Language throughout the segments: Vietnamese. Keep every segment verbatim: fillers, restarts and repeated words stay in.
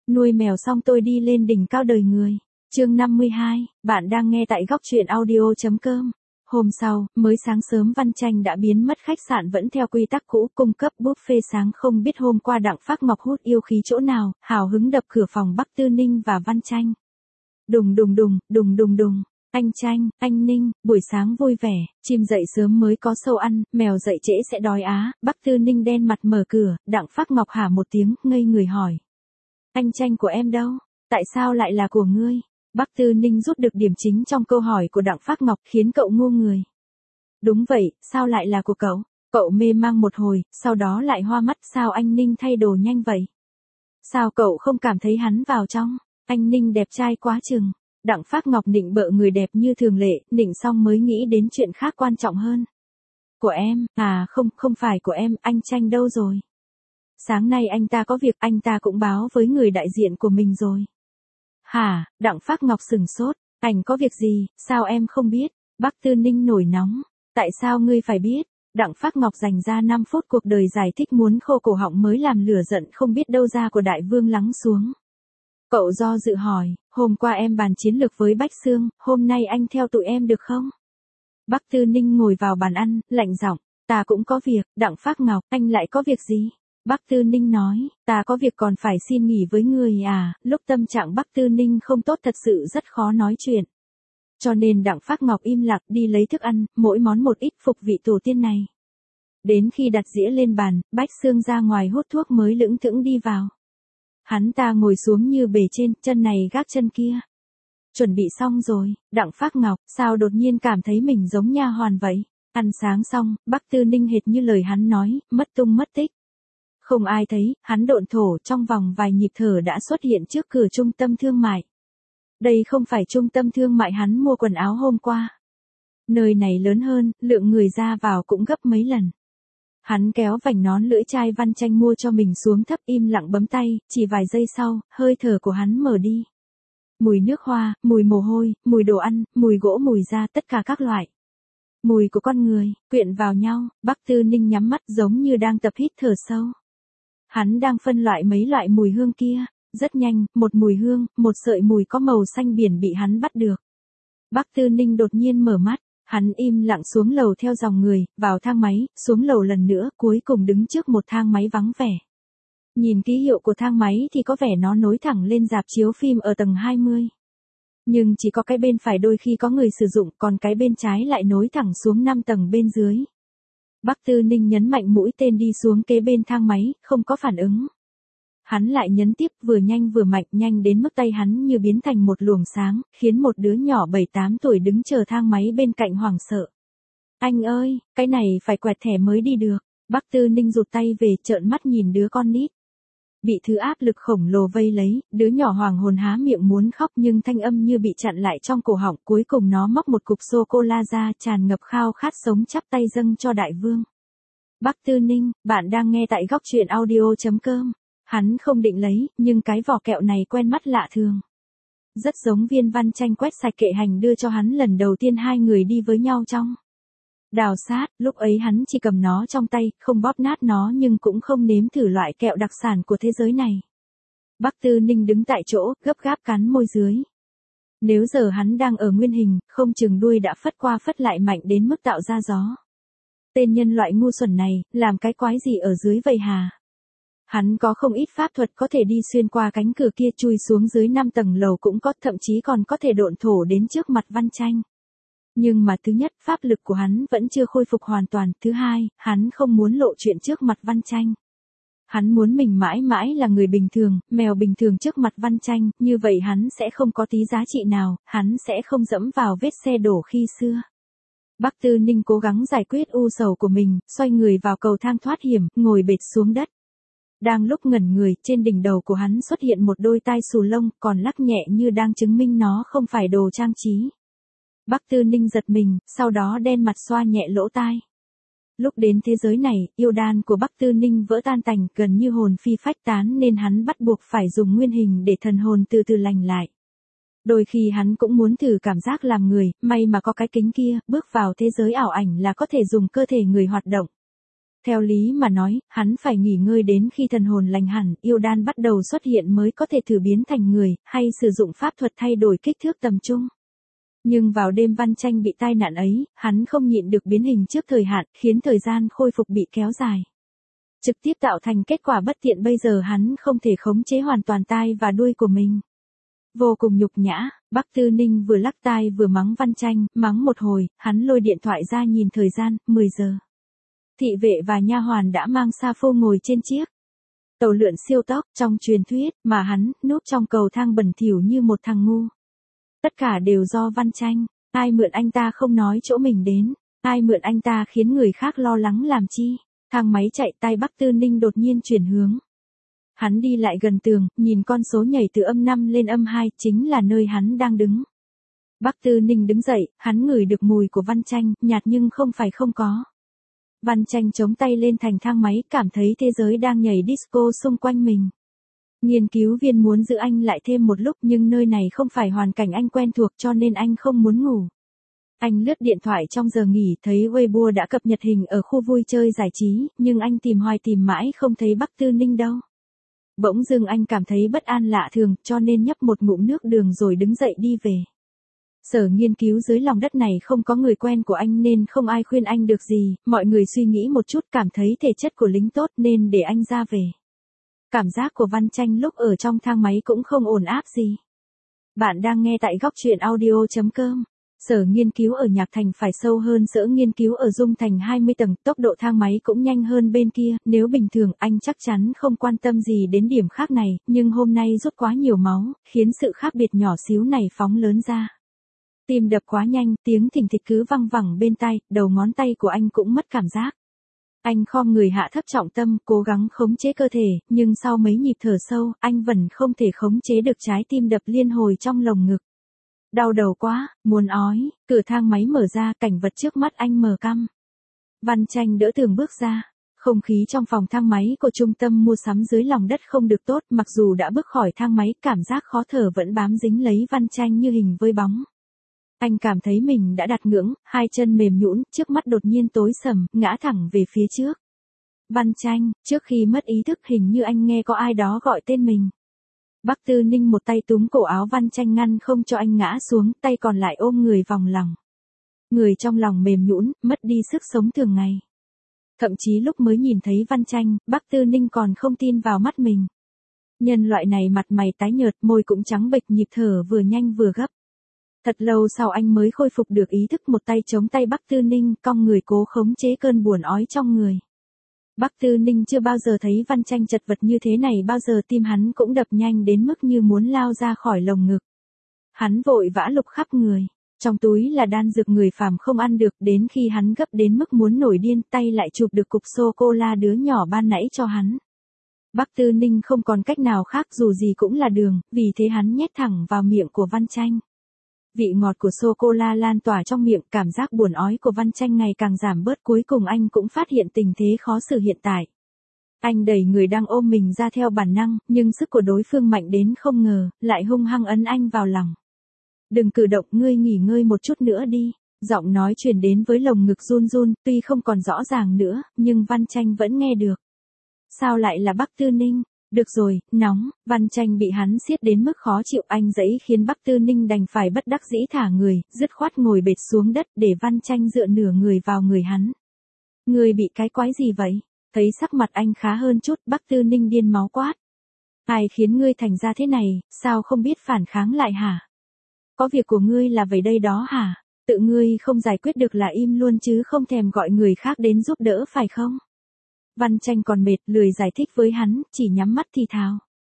Nuôi mèo xong tôi đi lên đỉnh cao đời người. Chương năm mươi hai, bạn đang nghe tại góc truyện audio.com. Hôm sau, mới sáng sớm Văn Tranh đã biến mất, khách sạn vẫn theo quy tắc cũ cung cấp buffet sáng. Không biết hôm qua Đặng Phác Ngọc hút yêu khí chỗ nào, hào hứng đập cửa phòng Bắc Tư Ninh và Văn Tranh. Đùng đùng đùng, đùng đùng đùng. Anh Tranh, anh Ninh, buổi sáng vui vẻ, chim dậy sớm mới có sâu ăn, mèo dậy trễ sẽ đói á. Bắc Tư Ninh đen mặt mở cửa, Đặng Phác Ngọc hả một tiếng, ngây người hỏi. Anh Tranh của em đâu? Tại sao lại là của ngươi? Bắc Tư Ninh rút được điểm chính trong câu hỏi của Đặng Phác Ngọc, khiến cậu ngu người. Đúng vậy, sao lại là của cậu? Cậu mê mang một hồi, sau đó lại hoa mắt. Sao anh Ninh thay đồ nhanh vậy? Sao cậu không cảm thấy hắn vào trong? Anh Ninh đẹp trai quá chừng. Đặng Phác Ngọc nịnh bợ người đẹp như thường lệ, nịnh xong mới nghĩ đến chuyện khác quan trọng hơn. Của em, à không, không phải của em, anh Tranh đâu rồi? Sáng nay anh ta có việc, anh ta cũng báo với người đại diện của mình rồi. Hả? Đặng Phác Ngọc sửng sốt, anh có việc gì, sao em không biết? Bắc Tư Ninh nổi nóng, tại sao ngươi phải biết? Đặng Phác Ngọc dành ra năm phút cuộc đời giải thích muốn khô cổ họng mới làm lửa giận không biết đâu ra của đại vương lắng xuống. Cậu do dự hỏi, hôm qua em bàn chiến lược với Bách Xương, hôm nay anh theo tụi em được không? Bắc Tư Ninh ngồi vào bàn ăn, lạnh giọng, ta cũng có việc. Đặng Phác Ngọc, anh lại có việc gì? Bắc Tư Ninh nói, ta có việc còn phải xin nghỉ với người à. Lúc tâm trạng Bắc Tư Ninh không tốt thật sự rất khó nói chuyện. Cho nên Đặng Phác Ngọc im lặng đi lấy thức ăn, mỗi món một ít phục vị tổ tiên này. Đến khi đặt dĩa lên bàn, Bách Xương ra ngoài hút thuốc mới lững thững đi vào. Hắn ta ngồi xuống như bề trên, chân này gác chân kia. Chuẩn bị xong rồi. Đặng Phác Ngọc, sao đột nhiên cảm thấy mình giống nha hoàn vậy? Ăn sáng xong, Bắc Tư Ninh hệt như lời hắn nói, mất tung mất tích. Không ai thấy, hắn độn thổ trong vòng vài nhịp thở đã xuất hiện trước cửa trung tâm thương mại. Đây không phải trung tâm thương mại hắn mua quần áo hôm qua. Nơi này lớn hơn, lượng người ra vào cũng gấp mấy lần. Hắn kéo vành nón lưỡi chai Văn Tranh mua cho mình xuống thấp, im lặng bấm tay, chỉ vài giây sau, hơi thở của hắn mở đi. Mùi nước hoa, mùi mồ hôi, mùi đồ ăn, mùi gỗ, mùi da, tất cả các loại. Mùi của con người, quyện vào nhau. Bắc Tư Ninh nhắm mắt giống như đang tập hít thở sâu. Hắn đang phân loại mấy loại mùi hương kia. Rất nhanh, một mùi hương, một sợi mùi có màu xanh biển bị hắn bắt được. Bắc Tư Ninh đột nhiên mở mắt. Hắn im lặng xuống lầu theo dòng người, vào thang máy, xuống lầu lần nữa, cuối cùng đứng trước một thang máy vắng vẻ. Nhìn ký hiệu của thang máy thì có vẻ nó nối thẳng lên rạp chiếu phim ở tầng hai mươi. Nhưng chỉ có cái bên phải đôi khi có người sử dụng, còn cái bên trái lại nối thẳng xuống năm tầng bên dưới. Bắc Tư Ninh nhấn mạnh mũi tên đi xuống kế bên thang máy, không có phản ứng. Hắn lại nhấn tiếp, vừa nhanh vừa mạnh, nhanh đến mức tay hắn như biến thành một luồng sáng, khiến một đứa nhỏ bảy tám tuổi đứng chờ thang máy bên cạnh hoảng sợ. Anh ơi, cái này phải quẹt thẻ mới đi được. Bắc Tư Ninh rụt tay về, trợn mắt nhìn đứa con nít. Bị thứ áp lực khổng lồ vây lấy, đứa nhỏ hoàng hồn há miệng muốn khóc nhưng thanh âm như bị chặn lại trong cổ họng. Cuối cùng nó móc một cục sô-cô-la ra, tràn ngập khao khát sống, chắp tay dâng cho đại vương. Bắc Tư Ninh, bạn đang nghe tại góc truyện audio.com. Hắn không định lấy, nhưng cái vỏ kẹo này quen mắt lạ thường. Rất giống viên Văn Tranh quét sạch kệ hành đưa cho hắn lần đầu tiên hai người đi với nhau trong đào sát. Lúc ấy hắn chỉ cầm nó trong tay, không bóp nát nó nhưng cũng không nếm thử loại kẹo đặc sản của thế giới này. Bắc Tư Ninh đứng tại chỗ, gấp gáp cắn môi dưới. Nếu giờ hắn đang ở nguyên hình, không chừng đuôi đã phất qua phất lại mạnh đến mức tạo ra gió. Tên nhân loại ngu xuẩn này, làm cái quái gì ở dưới vậy hà? Hắn có không ít pháp thuật có thể đi xuyên qua cánh cửa kia, chui xuống dưới năm tầng lầu cũng có, thậm chí còn có thể độn thổ đến trước mặt Văn Tranh. Nhưng mà thứ nhất, pháp lực của hắn vẫn chưa khôi phục hoàn toàn. Thứ hai, hắn không muốn lộ chuyện trước mặt Văn Tranh. Hắn muốn mình mãi mãi là người bình thường, mèo bình thường trước mặt Văn Tranh, như vậy hắn sẽ không có tí giá trị nào, hắn sẽ không dẫm vào vết xe đổ khi xưa. Bắc Tư Ninh cố gắng giải quyết u sầu của mình, xoay người vào cầu thang thoát hiểm, ngồi bệt xuống đất. Đang lúc ngẩn người, trên đỉnh đầu của hắn xuất hiện một đôi tai xù lông, còn lắc nhẹ như đang chứng minh nó không phải đồ trang trí. Bắc Tư Ninh giật mình, sau đó đen mặt xoa nhẹ lỗ tai. Lúc đến thế giới này, yêu đan của Bắc Tư Ninh vỡ tan tành, gần như hồn phi phách tán nên hắn bắt buộc phải dùng nguyên hình để thần hồn từ từ lành lại. Đôi khi hắn cũng muốn thử cảm giác làm người, may mà có cái kính kia, bước vào thế giới ảo ảnh là có thể dùng cơ thể người hoạt động. Theo lý mà nói, hắn phải nghỉ ngơi đến khi thần hồn lành hẳn, yêu đan bắt đầu xuất hiện mới có thể thử biến thành người, hay sử dụng pháp thuật thay đổi kích thước tầm trung. Nhưng vào đêm Văn Tranh bị tai nạn ấy, hắn không nhịn được biến hình trước thời hạn, khiến thời gian khôi phục bị kéo dài. Trực tiếp tạo thành kết quả bất tiện bây giờ hắn không thể khống chế hoàn toàn tai và đuôi của mình. Vô cùng nhục nhã, Bắc Tư Ninh vừa lắc tai vừa mắng Văn Tranh, mắng một hồi, hắn lôi điện thoại ra nhìn thời gian, mười giờ. Thị vệ và nha hoàn đã mang sa phô ngồi trên chiếc tàu lượn siêu tốc trong truyền thuyết, mà hắn núp trong cầu thang bẩn thỉu như một thằng ngu. Tất cả đều do Văn Tranh, ai mượn anh ta không nói chỗ mình đến, ai mượn anh ta khiến người khác lo lắng làm chi. Thang máy chạy, tay Bắc Tư Ninh đột nhiên chuyển hướng. Hắn đi lại gần tường, nhìn con số nhảy từ âm năm lên âm hai, chính là nơi hắn đang đứng. Bắc Tư Ninh đứng dậy, hắn ngửi được mùi của Văn Tranh, nhạt nhưng không phải không có. Văn Tranh chống tay lên thành thang máy, cảm thấy thế giới đang nhảy disco xung quanh mình. Nghiên cứu viên muốn giữ anh lại thêm một lúc nhưng nơi này không phải hoàn cảnh anh quen thuộc cho nên anh không muốn ngủ. Anh lướt điện thoại trong giờ nghỉ, thấy Weibo đã cập nhật hình ở khu vui chơi giải trí, nhưng anh tìm hoài tìm mãi không thấy Bắc Tư Ninh đâu. Bỗng dưng anh cảm thấy bất an lạ thường, cho nên nhấp một ngụm nước đường rồi đứng dậy đi về. Sở nghiên cứu dưới lòng đất này không có người quen của anh nên không ai khuyên anh được gì, mọi người suy nghĩ một chút cảm thấy thể chất của lính tốt nên để anh ra về. Cảm giác của Văn Tranh lúc ở trong thang máy cũng không ổn áp gì. Bạn đang nghe tại góc truyện audio chấm com. Sở nghiên cứu ở Nhạc Thành phải sâu hơn sở nghiên cứu ở Dung Thành hai mươi tầng, tốc độ thang máy cũng nhanh hơn bên kia, nếu bình thường anh chắc chắn không quan tâm gì đến điểm khác này, nhưng hôm nay rút quá nhiều máu, khiến sự khác biệt nhỏ xíu này phóng lớn ra. Tim đập quá nhanh, tiếng thình thịch cứ văng vẳng bên tai, đầu ngón tay của anh cũng mất cảm giác. Anh khom người hạ thấp trọng tâm, cố gắng khống chế cơ thể, nhưng sau mấy nhịp thở sâu, anh vẫn không thể khống chế được trái tim đập liên hồi trong lồng ngực. Đau đầu quá, muốn ói, cửa thang máy mở ra, cảnh vật trước mắt anh mờ căm. Văn Tranh đỡ tường bước ra. Không khí trong phòng thang máy của trung tâm mua sắm dưới lòng đất không được tốt, mặc dù đã bước khỏi thang máy, cảm giác khó thở vẫn bám dính lấy Văn Tranh như hình với bóng. Anh cảm thấy mình đã đạt ngưỡng, hai chân mềm nhũn, trước mắt đột nhiên tối sầm, ngã thẳng về phía trước. Văn Tranh, trước khi mất ý thức hình như anh nghe có ai đó gọi tên mình. Bắc Tư Ninh một tay túm cổ áo Văn Tranh ngăn không cho anh ngã xuống, tay còn lại ôm người vòng lòng. Người trong lòng mềm nhũn, mất đi sức sống thường ngày. Thậm chí lúc mới nhìn thấy Văn Tranh, Bắc Tư Ninh còn không tin vào mắt mình. Nhân loại này mặt mày tái nhợt, môi cũng trắng bệch, nhịp thở vừa nhanh vừa gấp. Thật lâu sau anh mới khôi phục được ý thức, một tay chống tay Bắc Tư Ninh, cong người cố khống chế cơn buồn ói trong người. Bắc Tư Ninh chưa bao giờ thấy Văn Tranh chật vật như thế này bao giờ, tim hắn cũng đập nhanh đến mức như muốn lao ra khỏi lồng ngực. Hắn vội vã lục khắp người, trong túi là đan dược người phàm không ăn được, đến khi hắn gấp đến mức muốn nổi điên, tay lại chụp được cục sô-cô-la đứa nhỏ ban nãy cho hắn. Bắc Tư Ninh không còn cách nào khác, dù gì cũng là đường, vì thế hắn nhét thẳng vào miệng của Văn Tranh. Vị ngọt của sô-cô-la lan tỏa trong miệng, cảm giác buồn ói của Văn Tranh ngày càng giảm bớt, cuối cùng anh cũng phát hiện tình thế khó xử hiện tại. Anh đẩy người đang ôm mình ra theo bản năng, nhưng sức của đối phương mạnh đến không ngờ, lại hung hăng ấn anh vào lòng. Đừng cử động, ngươi nghỉ ngơi một chút nữa đi. Giọng nói truyền đến với lồng ngực run run, tuy không còn rõ ràng nữa, nhưng Văn Tranh vẫn nghe được. Sao lại là Bắc Tư Ninh? Được rồi, nóng, Văn Tranh bị hắn siết đến mức khó chịu, anh dẫy khiến Bắc Tư Ninh đành phải bất đắc dĩ thả người, dứt khoát ngồi bệt xuống đất để Văn Tranh dựa nửa người vào người hắn. Người bị cái quái gì vậy? Thấy sắc mặt anh khá hơn chút, Bắc Tư Ninh điên máu quát. Ai khiến ngươi thành ra thế này, sao không biết phản kháng lại hả? Có việc của ngươi là vậy đây đó hả? Tự ngươi không giải quyết được là im luôn chứ không thèm gọi người khác đến giúp đỡ phải không? Văn Tranh còn mệt, lười giải thích với hắn, chỉ nhắm mắt thì thào.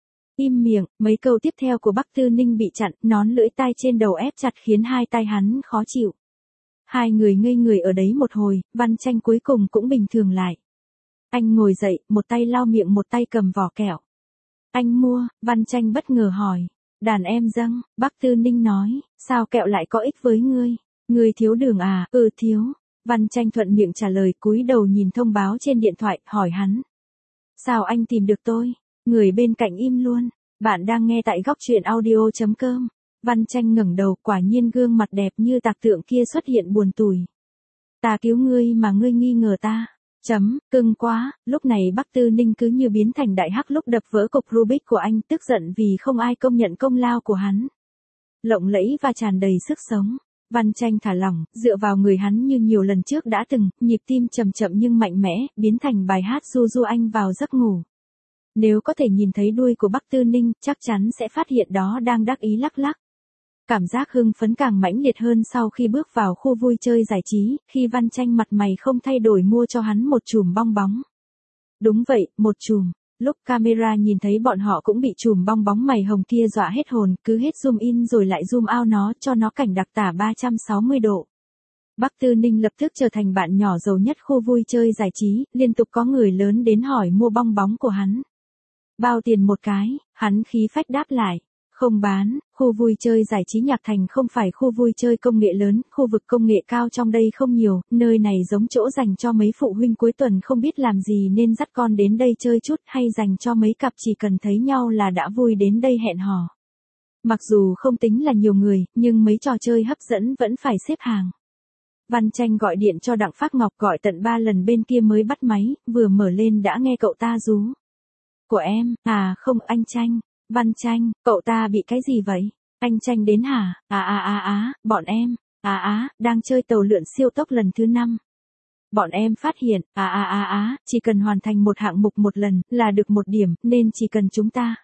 Im miệng, mấy câu tiếp theo của Bắc Tư Ninh bị chặn, nón lưỡi tai trên đầu ép chặt khiến hai tay hắn khó chịu. Hai người ngây người ở đấy một hồi, Văn Tranh cuối cùng cũng bình thường lại. Anh ngồi dậy, một tay lau miệng một tay cầm vỏ kẹo. Anh mua, Văn Tranh bất ngờ hỏi. Đàn em dâng, Bắc Tư Ninh nói, sao kẹo lại có ích với ngươi? Ngươi thiếu đường à? Ừ thiếu. Văn Tranh thuận miệng trả lời, cúi đầu nhìn thông báo trên điện thoại, hỏi hắn. Sao anh tìm được tôi? Người bên cạnh im luôn. Bạn đang nghe tại góc truyện audio chấm com. Văn Tranh ngẩng đầu, quả nhiên gương mặt đẹp như tạc tượng kia xuất hiện buồn tủi. Ta cứu ngươi mà ngươi nghi ngờ ta. Chấm, cưng quá, lúc này Bắc Tư Ninh cứ như biến thành đại hắc lúc đập vỡ cục Rubik của anh, tức giận vì không ai công nhận công lao của hắn. Lộng lẫy và tràn đầy sức sống. Văn Tranh thả lỏng, dựa vào người hắn như nhiều lần trước đã từng, nhịp tim chậm chậm nhưng mạnh mẽ, biến thành bài hát du du anh vào giấc ngủ. Nếu có thể nhìn thấy đuôi của Bắc Tư Ninh, chắc chắn sẽ phát hiện đó đang đắc ý lắc lắc. Cảm giác hưng phấn càng mãnh liệt hơn sau khi bước vào khu vui chơi giải trí, khi Văn Tranh mặt mày không thay đổi mua cho hắn một chùm bong bóng. Đúng vậy, một chùm. Lúc camera nhìn thấy bọn họ cũng bị chùm bong bóng mày hồng kia dọa hết hồn, cứ hết zoom in rồi lại zoom out nó cho nó cảnh đặc tả ba trăm sáu mươi độ. Bắc Tư Ninh lập tức trở thành bạn nhỏ giàu nhất khu vui chơi giải trí, liên tục có người lớn đến hỏi mua bong bóng của hắn. Bao tiền một cái, hắn khí phách đáp lại. Không bán, khu vui chơi giải trí Nhạc Thành không phải khu vui chơi công nghệ lớn, khu vực công nghệ cao trong đây không nhiều, nơi này giống chỗ dành cho mấy phụ huynh cuối tuần không biết làm gì nên dắt con đến đây chơi chút, hay dành cho mấy cặp chỉ cần thấy nhau là đã vui đến đây hẹn hò. Mặc dù không tính là nhiều người, nhưng mấy trò chơi hấp dẫn vẫn phải xếp hàng. Văn Tranh gọi điện cho Đặng Phác Ngọc, gọi tận ba lần bên kia mới bắt máy, vừa mở lên đã nghe cậu ta rú. Của em, à không anh Tranh. Văn Tranh, cậu ta bị cái gì vậy? Anh Tranh đến hả? À à à à, bọn em, à á, đang chơi tàu lượn siêu tốc lần thứ năm. Bọn em phát hiện, à à à à, chỉ cần hoàn thành một hạng mục một lần, là được một điểm, nên chỉ cần chúng ta.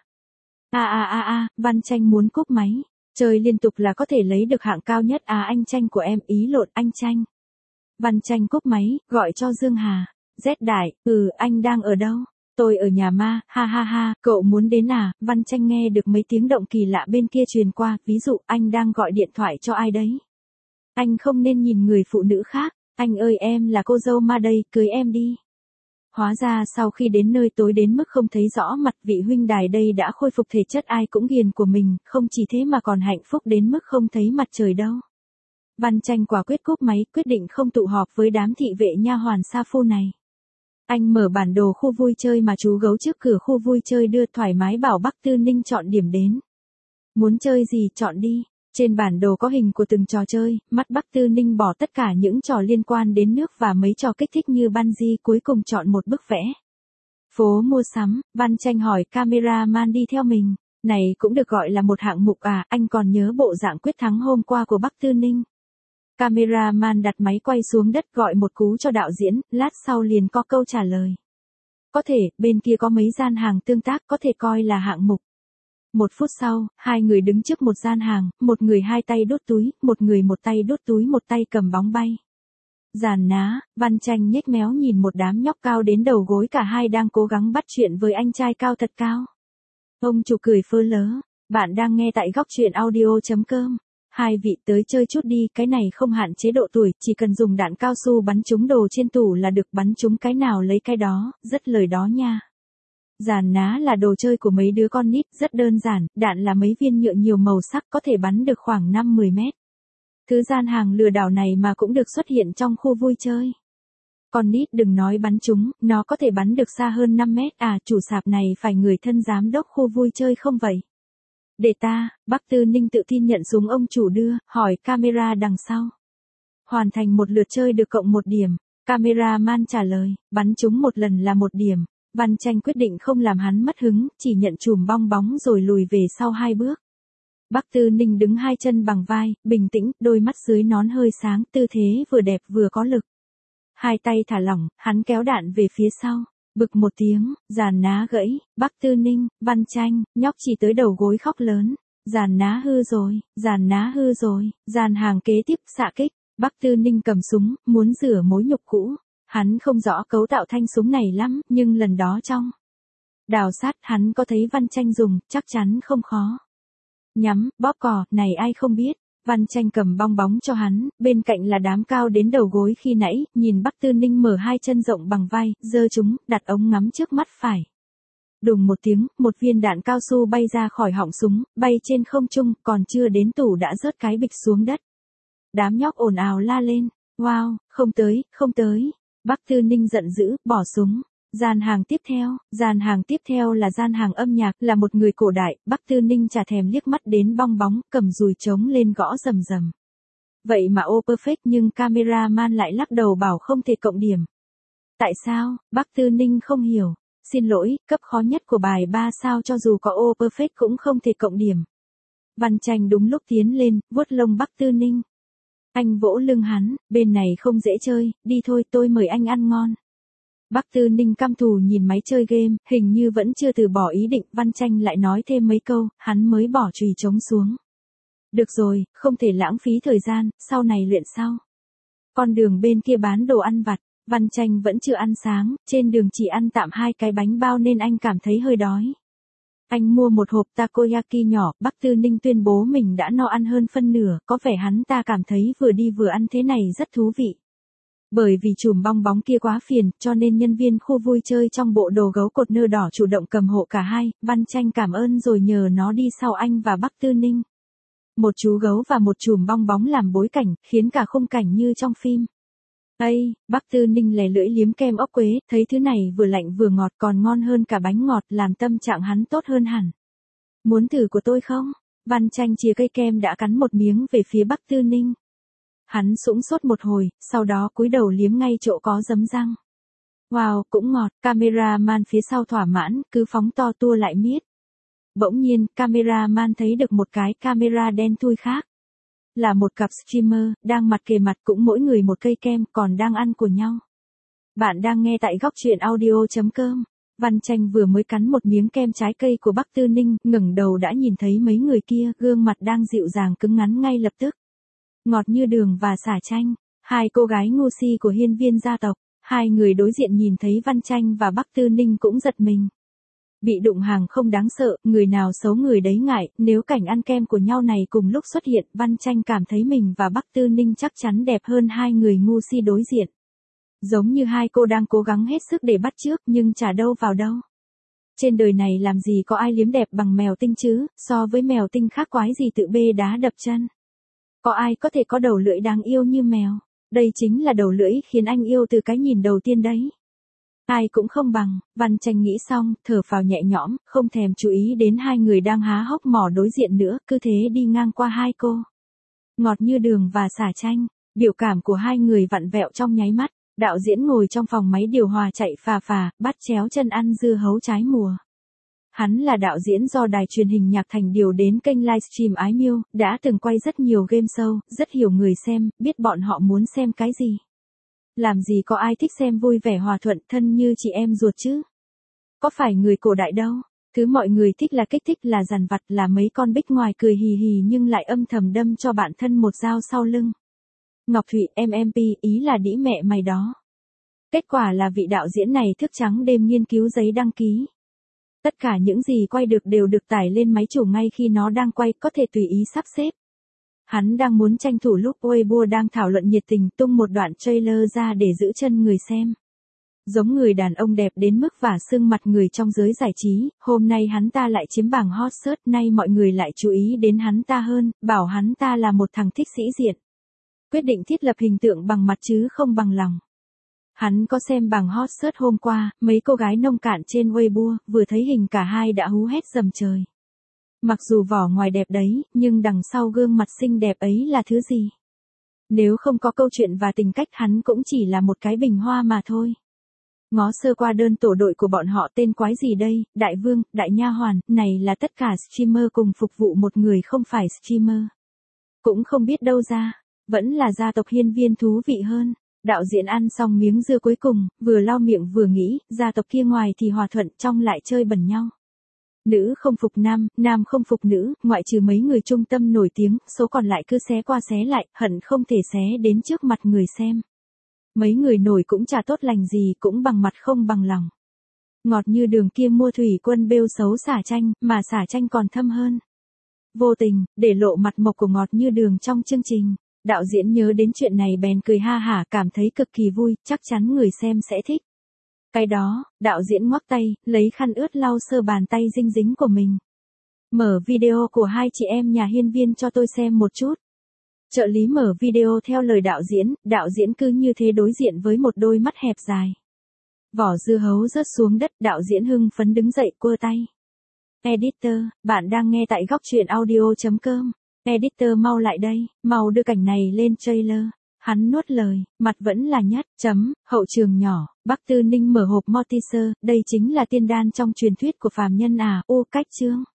À à à à, Văn Tranh muốn cúp máy. Chơi liên tục là có thể lấy được hạng cao nhất à anh Tranh của em, ý lộn anh Tranh. Văn Tranh cúp máy, gọi cho Dương Hà. Z Đại, ừ, anh đang ở đâu? Tôi ở nhà ma, ha ha ha, cậu muốn đến à? Văn Tranh nghe được mấy tiếng động kỳ lạ bên kia truyền qua, ví dụ anh đang gọi điện thoại cho ai đấy. Anh không nên nhìn người phụ nữ khác, anh ơi em là cô dâu ma đây, cưới em đi. Hóa ra sau khi đến nơi tối đến mức không thấy rõ mặt vị huynh đài đây đã khôi phục thể chất ai cũng ghiền của mình, không chỉ thế mà còn hạnh phúc đến mức không thấy mặt trời đâu. Văn Tranh quả quyết cúp máy, quyết định không tụ họp với đám thị vệ nha hoàn sa phu này. Anh mở bản đồ khu vui chơi mà chú gấu trước cửa khu vui chơi đưa, thoải mái bảo Bắc Tư Ninh chọn điểm đến. Muốn chơi gì chọn đi. Trên bản đồ có hình của từng trò chơi, mắt Bắc Tư Ninh bỏ tất cả những trò liên quan đến nước và mấy trò kích thích như bungee, cuối cùng chọn một bức vẽ. Phố mua sắm, Văn Tranh hỏi cameraman đi theo mình. Này cũng được gọi là một hạng mục à, anh còn nhớ bộ dạng quyết thắng hôm qua của Bắc Tư Ninh. Cameraman đặt máy quay xuống đất gọi một cú cho đạo diễn, lát sau liền có câu trả lời. Có thể, bên kia có mấy gian hàng tương tác có thể coi là hạng mục. Một phút sau, hai người đứng trước một gian hàng, một người hai tay đút túi, một người một tay đút túi một tay cầm bóng bay. Giàn ná, Văn Tranh nhếch méo nhìn một đám nhóc cao đến đầu gối, cả hai đang cố gắng bắt chuyện với anh trai cao thật cao. Ông chủ cười phơ lớ, bạn đang nghe tại góc truyện audio chấm com. Hai vị tới chơi chút đi, cái này không hạn chế độ tuổi, chỉ cần dùng đạn cao su bắn trúng đồ trên tủ là được, bắn trúng cái nào lấy cái đó, rất lời đó nha. Giàn ná là đồ chơi của mấy đứa con nít, rất đơn giản, đạn là mấy viên nhựa nhiều màu sắc có thể bắn được khoảng năm mười mét. Thứ gian hàng lừa đảo này mà cũng được xuất hiện trong khu vui chơi. Con nít đừng nói bắn trúng, nó có thể bắn được xa hơn năm mét à, chủ sạp này phải người thân giám đốc khu vui chơi không vậy? Để ta, Bắc Tư Ninh tự tin nhận súng ông chủ đưa, hỏi camera đằng sau. Hoàn thành một lượt chơi được cộng một điểm, cameraman trả lời, bắn trúng một lần là một điểm. Văn Tranh quyết định không làm hắn mất hứng, chỉ nhận chùm bong bóng rồi lùi về sau hai bước. Bắc Tư Ninh đứng hai chân bằng vai, bình tĩnh, đôi mắt dưới nón hơi sáng, tư thế vừa đẹp vừa có lực. Hai tay thả lỏng, hắn kéo đạn về phía sau. Bực một tiếng, giàn ná gãy, Bắc Tư Ninh, Văn Tranh, nhóc chỉ tới đầu gối khóc lớn. Giàn ná hư rồi, giàn ná hư rồi, giàn hàng kế tiếp xạ kích. Bắc Tư Ninh cầm súng, muốn rửa mối nhục cũ. Hắn không rõ cấu tạo thanh súng này lắm, nhưng lần đó trong đào sát hắn có thấy Văn Tranh dùng, chắc chắn không khó. Nhắm, bóp cò, này ai không biết. Văn Tranh cầm bong bóng cho hắn, bên cạnh là đám cao đến đầu gối khi nãy, nhìn Bắc Tư Ninh mở hai chân rộng bằng vai, giơ chúng, đặt ống ngắm trước mắt phải. Đùng một tiếng, một viên đạn cao su bay ra khỏi họng súng, bay trên không trung, còn chưa đến tủ đã rớt cái bịch xuống đất. Đám nhóc ồn ào la lên, wow, không tới, không tới. Bắc Tư Ninh giận dữ, bỏ súng. Gian hàng tiếp theo, gian hàng tiếp theo là gian hàng âm nhạc, là một người cổ đại, Bắc Tư Ninh chả thèm liếc mắt đến bong bóng, cầm dùi trống lên gõ rầm rầm. Vậy mà ô perfect nhưng cameraman lại lắc đầu bảo không thể cộng điểm. Tại sao? Bắc Tư Ninh không hiểu. Xin lỗi, cấp khó nhất của bài ba sao cho dù có ô perfect cũng không thể cộng điểm. Văn Tranh đúng lúc tiến lên, vuốt lông Bắc Tư Ninh. Anh vỗ lưng hắn, bên này không dễ chơi, đi thôi tôi mời anh ăn ngon. Bắc Tư Ninh căm thù nhìn máy chơi game, hình như vẫn chưa từ bỏ ý định, Văn Tranh lại nói thêm mấy câu, hắn mới bỏ chùy trống xuống. Được rồi, không thể lãng phí thời gian, sau này luyện sau. Con đường bên kia bán đồ ăn vặt, Văn Tranh vẫn chưa ăn sáng, trên đường chỉ ăn tạm hai cái bánh bao nên anh cảm thấy hơi đói. Anh mua một hộp takoyaki nhỏ, Bắc Tư Ninh tuyên bố mình đã no ăn hơn phân nửa, có vẻ hắn ta cảm thấy vừa đi vừa ăn thế này rất thú vị. Bởi vì chùm bong bóng kia quá phiền, cho nên nhân viên khu vui chơi trong bộ đồ gấu cột nơ đỏ chủ động cầm hộ cả hai, Văn Tranh cảm ơn rồi nhờ nó đi sau anh và Bắc Tư Ninh. Một chú gấu và một chùm bong bóng làm bối cảnh, khiến cả khung cảnh như trong phim. Ây, Bắc Tư Ninh lè lưỡi liếm kem ốc quế, thấy thứ này vừa lạnh vừa ngọt còn ngon hơn cả bánh ngọt, làm tâm trạng hắn tốt hơn hẳn. Muốn thử của tôi không? Văn Tranh chìa cây kem đã cắn một miếng về phía Bắc Tư Ninh. Hắn sũng sốt một hồi, sau đó cúi đầu liếm ngay chỗ có giấm răng. Wow, cũng ngọt, cameraman phía sau thỏa mãn, cứ phóng to tua lại miết. Bỗng nhiên, cameraman thấy được một cái camera đen thui khác. Là một cặp streamer, đang mặt kề mặt cũng mỗi người một cây kem, còn đang ăn của nhau. Bạn đang nghe tại góc truyện audio chấm com. Văn Tranh vừa mới cắn một miếng kem trái cây của Bắc Tư Ninh, ngẩng đầu đã nhìn thấy mấy người kia, gương mặt đang dịu dàng cứng ngắn ngay lập tức. Ngọt Như Đường và Xả Tranh, hai cô gái ngu si của hiên viên gia tộc, hai người đối diện nhìn thấy Văn Tranh và Bắc Tư Ninh cũng giật mình. Bị đụng hàng không đáng sợ, người nào xấu người đấy ngại, nếu cảnh ăn kem của nhau này cùng lúc xuất hiện, Văn Tranh cảm thấy mình và Bắc Tư Ninh chắc chắn đẹp hơn hai người ngu si đối diện. Giống như hai cô đang cố gắng hết sức để bắt chước nhưng chả đâu vào đâu. Trên đời này làm gì có ai liếm đẹp bằng mèo tinh chứ, so với mèo tinh khác quái gì tự bê đá đập chân. Có ai có thể có đầu lưỡi đáng yêu như mèo, đây chính là đầu lưỡi khiến anh yêu từ cái nhìn đầu tiên đấy. Ai cũng không bằng, Văn Tranh nghĩ xong, thở phào nhẹ nhõm, không thèm chú ý đến hai người đang há hốc mỏ đối diện nữa, cứ thế đi ngang qua hai cô. Ngọt Như Đường và Xả Tranh, biểu cảm của hai người vặn vẹo trong nháy mắt, đạo diễn ngồi trong phòng máy điều hòa chạy phà phà, bắt chéo chân ăn dưa hấu trái mùa. Hắn là đạo diễn do đài truyền hình Nhạc Thành điều đến kênh livestream Ái Miêu, đã từng quay rất nhiều game show, rất hiểu người xem, biết bọn họ muốn xem cái gì. Làm gì có ai thích xem vui vẻ hòa thuận thân như chị em ruột chứ? Có phải người cổ đại đâu? Thứ mọi người thích là kích thích, là dằn vặt, là mấy con bích ngoài cười hì hì nhưng lại âm thầm đâm cho bạn thân một dao sau lưng. Ngọc Thụy em em pê, ý là đĩ mẹ mày đó. Kết quả là vị đạo diễn này thức trắng đêm nghiên cứu giấy đăng ký. Tất cả những gì quay được đều được tải lên máy chủ ngay khi nó đang quay, có thể tùy ý sắp xếp. Hắn đang muốn tranh thủ lúc Weibo đang thảo luận nhiệt tình tung một đoạn trailer ra để giữ chân người xem. Giống người đàn ông đẹp đến mức vả sưng mặt người trong giới giải trí, hôm nay hắn ta lại chiếm bảng hot search, nay mọi người lại chú ý đến hắn ta hơn, bảo hắn ta là một thằng thích sĩ diện. Quyết định thiết lập hình tượng bằng mặt chứ không bằng lòng. Hắn có xem bảng hot search hôm qua, mấy cô gái nông cạn trên Weibo, vừa thấy hình cả hai đã hú hét rầm trời. Mặc dù vỏ ngoài đẹp đấy, nhưng đằng sau gương mặt xinh đẹp ấy là thứ gì? Nếu không có câu chuyện và tình cách hắn cũng chỉ là một cái bình hoa mà thôi. Ngó sơ qua đơn tổ đội của bọn họ tên quái gì đây, Đại Vương, Đại Nha Hoàn, này là tất cả streamer cùng phục vụ một người không phải streamer. Cũng không biết đâu ra, vẫn là gia tộc hiên viên thú vị hơn. Đạo diễn ăn xong miếng dưa cuối cùng, vừa lau miệng vừa nghĩ, gia tộc kia ngoài thì hòa thuận, trong lại chơi bẩn nhau. Nữ không phục nam, nam không phục nữ, ngoại trừ mấy người trung tâm nổi tiếng, số còn lại cứ xé qua xé lại, hận không thể xé đến trước mặt người xem. Mấy người nổi cũng chả tốt lành gì, cũng bằng mặt không bằng lòng. Ngọt Như Đường kia mua thủy quân bêu xấu Xả Tranh, mà Xả Tranh còn thâm hơn. Vô tình, để lộ mặt mộc của Ngọt Như Đường trong chương trình. Đạo diễn nhớ đến chuyện này bèn cười ha hả, cảm thấy cực kỳ vui, chắc chắn người xem sẽ thích. Cái đó, đạo diễn ngoắc tay, lấy khăn ướt lau sơ bàn tay dinh dính của mình. Mở video của hai chị em nhà hiên viên cho tôi xem một chút. Trợ lý mở video theo lời đạo diễn, đạo diễn cứ như thế đối diện với một đôi mắt hẹp dài. Vỏ dưa hấu rớt xuống đất, đạo diễn hưng phấn đứng dậy quơ tay. Editor, bạn đang nghe tại góc truyện audio chấm com. Editor mau lại đây, mau đưa cảnh này lên trailer. Hắn nuốt lời, mặt vẫn là nhất, chấm, hậu trường nhỏ, Bắc Tư Ninh mở hộp Mortiser, đây chính là tiên đan trong truyền thuyết của phàm nhân à, ô cách chương.